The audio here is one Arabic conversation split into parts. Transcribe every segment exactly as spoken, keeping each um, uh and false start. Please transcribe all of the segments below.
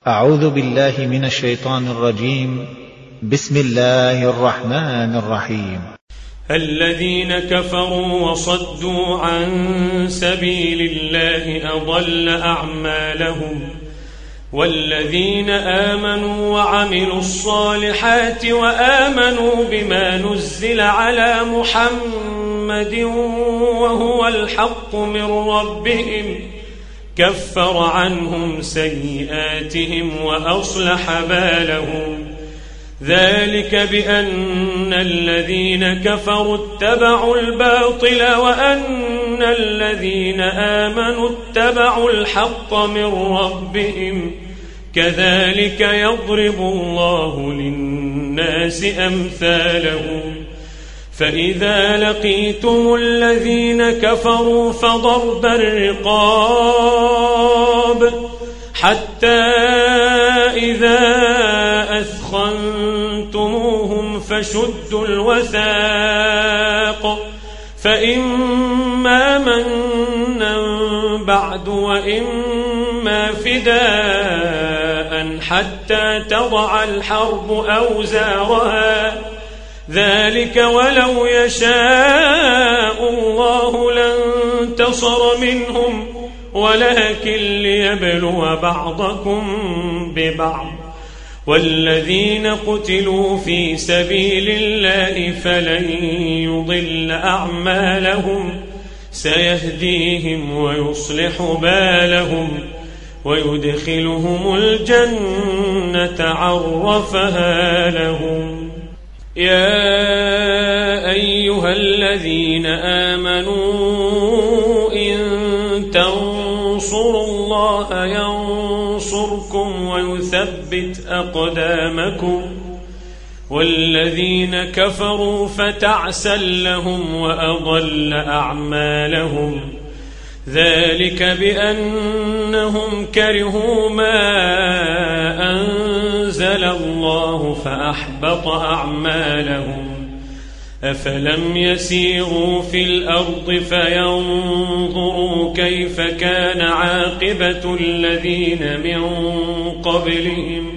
أعوذ بالله من الشيطان الرجيم. بسم الله الرحمن الرحيم. الذين كفروا وصدوا عن سبيل الله أضل أعمالهم والذين آمنوا وعملوا الصالحات وآمنوا بما نزل على محمد وهو الحق من ربهم كفر عنهم سيئاتهم وأصلح بالهم ذلك بأن الذين كفروا اتبعوا الباطل وأن الذين آمنوا اتبعوا الحق من ربهم كذلك يضرب الله للناس أمثالهم فإذا لقيتم الذين كفروا فضرب الرقاب حتى إذا أثخنتموهم فشدوا الوثاق فإما منا بعد وإما فداء حتى تضع الحرب أوزارها ذلك ولو يشاء الله لانتصر منهم ولكن ليبلو بعضكم ببعض والذين قتلوا في سبيل الله فلن يضل أعمالهم سيهديهم ويصلح بالهم ويدخلهم الجنة عرفها لهم. يا أيها الذين آمنوا إن تنصروا الله ينصركم ويثبت أقدامكم والذين كفروا فتعسا لهم وأضل أعمالهم ذلك بأنهم كرهوا ما أنزل الله فأحبط أعمالهم أفلم يسيروا في الأرض فينظروا كيف كان عاقبة الذين من قبلهم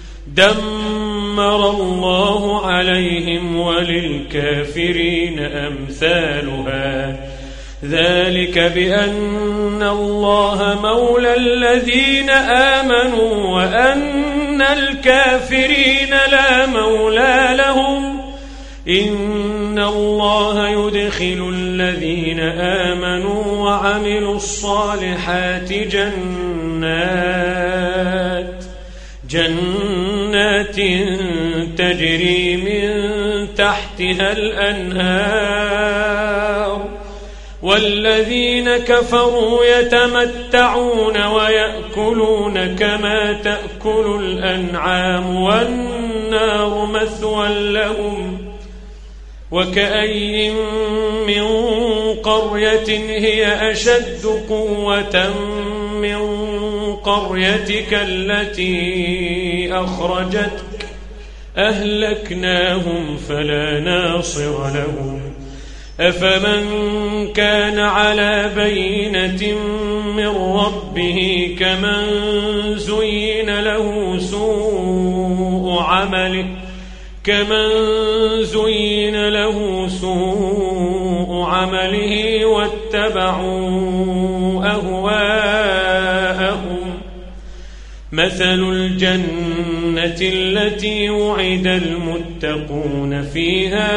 دمر الله عليهم وللكافرين أمثالها ذلك بأن الله مولى الذين آمنوا وأن الكافرين لا مولى لهم إن الله يدخل الذين آمنوا وعملوا الصالحات جنات جنات تجري من تحتها الأنهار والذين كفروا يتمتعون ويأكلون كما تأكل الأنعام والنار مثوى لهم وكأي من قرية هي أشد قوة من قريتك التي أخرجتك أهلكناهم فلا ناصر لهم أفمن كان على بينة من ربه كمن زين له سوء عمله كمن زين له سوء عمله واتبعوا أهواءهم مثل الجنة التي وعد المتقون فيها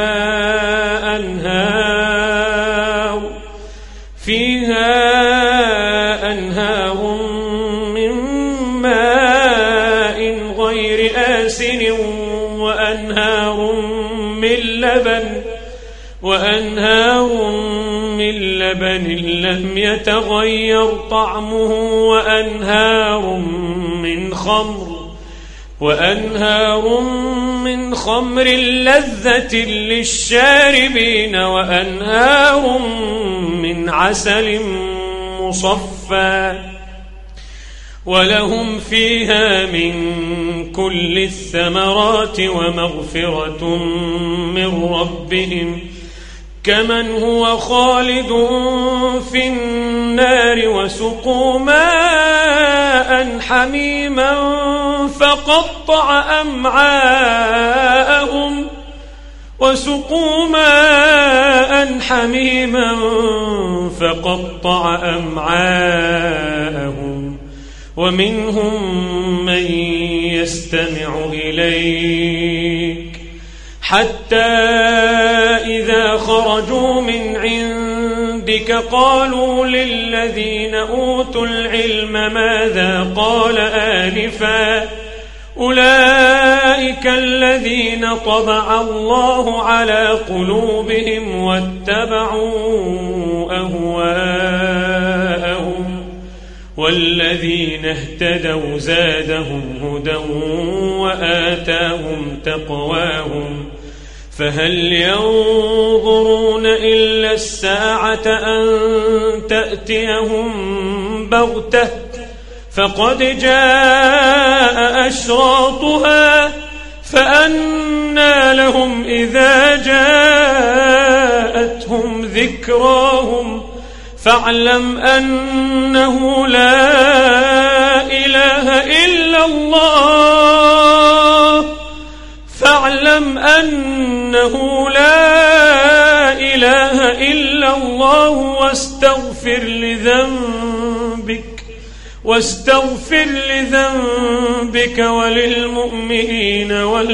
أنهار فيها أنهار من ماء غير آسن وأنهار من لبن وأنهار من لبن لم يتغير طعمه وأنهار من خمر وأنهار من خمر لذة للشاربين وأنهار من عسل مصفى ولهم فيها من كل الثمرات ومغفرة من ربهم كمن هو خالد في النار وسقوا ماء حميما فقطع أمعاءهم وسقوا ماء حميما فقطع أمعاءهم ومنهم من يستمع إليك حتى إذا خرجوا من عندك قالوا للذين أوتوا العلم ماذا قال آنفا أولئك الذين طبع الله على قلوبهم واتبعوا أهواءهم والذين اهتدوا زادهم هدى وآتاهم تقواهم فهل ينظرون إلا الساعة أن تأتيهم بغتة فقد جاء أشراطها فأنى لهم إذا جاءتهم ذكراهم فاعلم أنه لا إله إلا الله فاعلم أنه لا إله إلا الله واستغفر لذنبك واستغفر لذنبك وللمؤمنين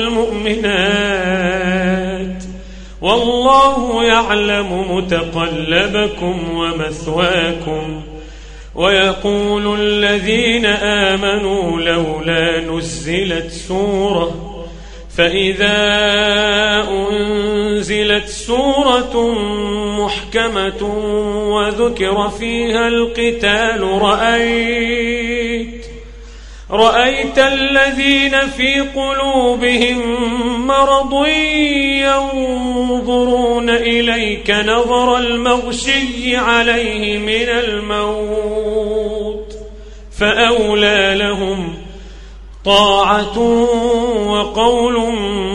والمؤمنات والله يعلم متقلبكم ومثواكم ويقول الذين آمنوا لولا نزلت سورة فإذا أنزلت سورة محكمة وذكر فيها القتال رأيت رأيت الذين في قلوبهم مرض ينظرون إليك نظر المغشي عليه من الموت فأولى لهم طاعة وقول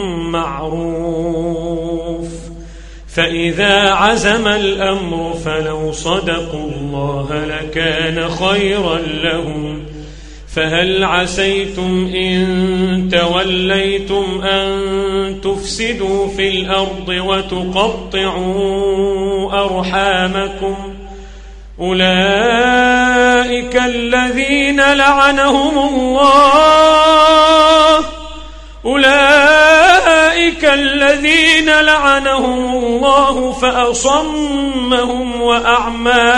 معروف فإذا عزم الأمر فلو صدقوا الله لكان خيرا لهم فهل عسيتم إن توليتم أن تفسدوا في الأرض وتقطعوا أرحامكم أولئك الذين لعنهم الله أولئك الذين لعنهم الله فأصمهم وأعمى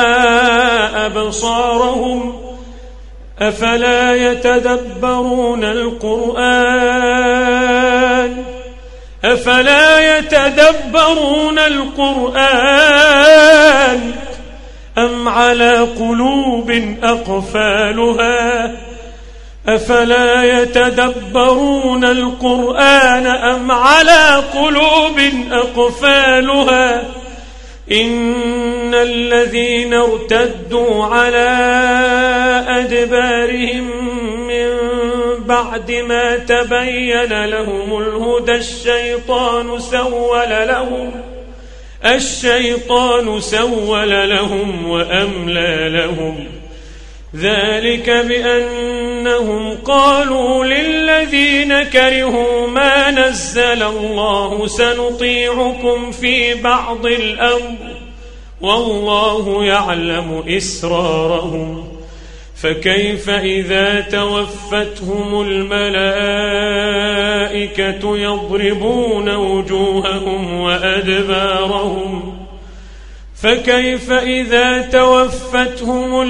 أبصارهم أفلا يتدبرون القرآن أفلا يتدبرون القرآن أم على قلوب أقفالها أفلا يتدبرون القرآن أم على قلوب أقفالها إن الذين ارتدوا على أدبارهم من بعد ما تبين لهم الهدى الشيطان سول لهم الشيطان سول لهم وأملى لهم ذلك بأنهم قالوا للذين كرهوا ما نزل الله سنطيعكم في بعض الأمر والله يعلم إسرارهم فكيف إذا توفتهم الملائكة يضربون وجوههم وأدبارهم فكيف إذا توفتهم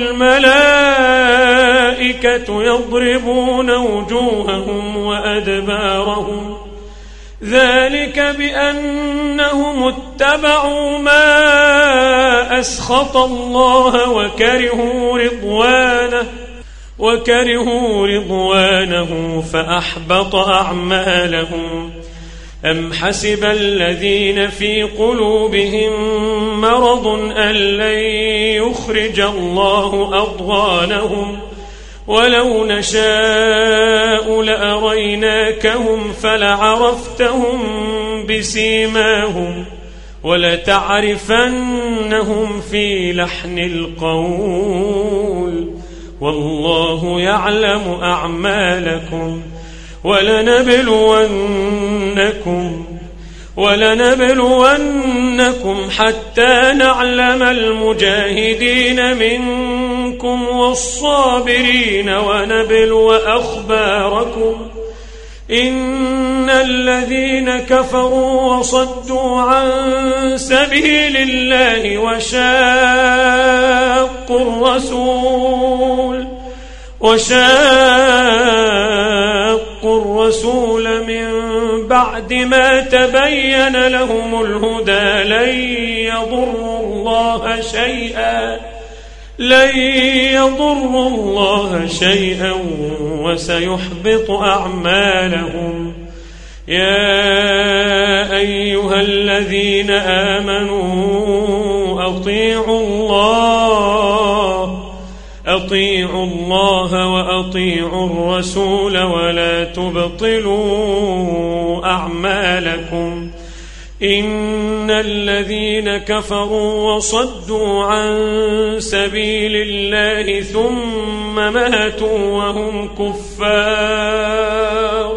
الملائكة يضربون وجوههم وأدبارهم ذلك بأنهم اتبعوا ما أسخط الله وكرهوا رضوانه وكرهوا رضوانه فأحبط أعمالهم أم حسب الذين في قلوبهم مرض أن لن يخرج الله أضغانهم ولو نشاء لأريناكهم فلعرفتهم بسيماهم ولتعرفنهم في لحن القول والله يعلم أعمالكم ولنبلونكم ولنبلونكم حتى نعلم المجاهدين منكم والصابرين ونبلو أخباركم إن الذين كفروا وصدوا عن سبيل الله وشاقوا الرسول وشاقوا الرسول من بعد ما تبين لهم الهدى لن يضروا الله شيئا لن يضروا الله شيئا وسيحبط أعمالهم. يا أيها الذين آمنوا أطيعوا الله أطيعوا الله وأطيعوا الرسول ولا تبطلوا أعمالكم إن الذين كفروا وصدوا عن سبيل الله ثم ماتوا وهم كفار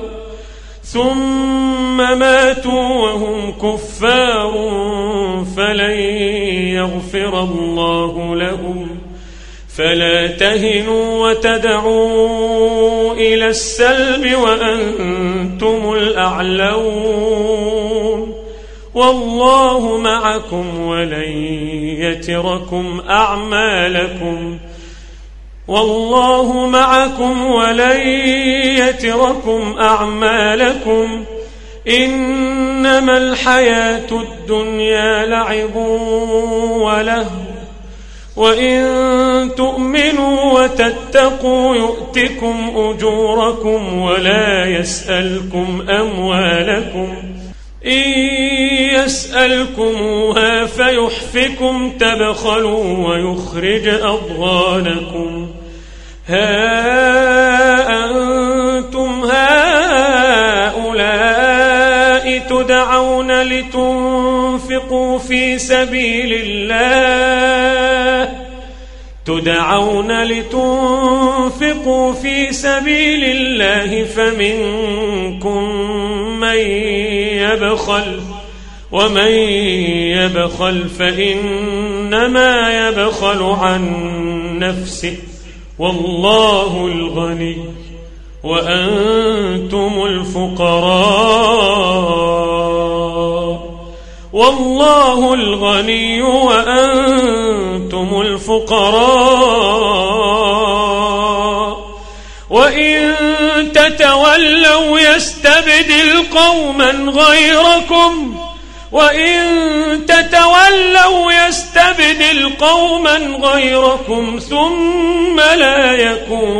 ثم ماتوا وهم كفار فلن يغفر الله لهم فلا تهنوا وتدعوا إلى السلم وأنتم الأعلون والله معكم ولن يتركم أعمالكم والله معكم ولن يتركم أعمالكم إنما الحياة الدنيا لعب ولهو وإن تؤمنوا وتتقوا يؤتكم أجوركم ولا يسألكم أموالكم إن يسألكموها فيحفكم تبخلوا ويخرج أضغانكم ها أنتم هؤلاء تدعون لتنفقوا في سبيل الله تدعون لتنفقوا في سبيل الله فمنكم من يبخل ومن يبخل فإنما يبخل عن نفسه والله الغني وأنتم الفقراء والله الغني وأنتم الفقراء وإن تتولوا يستبدل قوما غيركم وإن تتولوا يستبدل قوما غيركم ثم لا يكونوا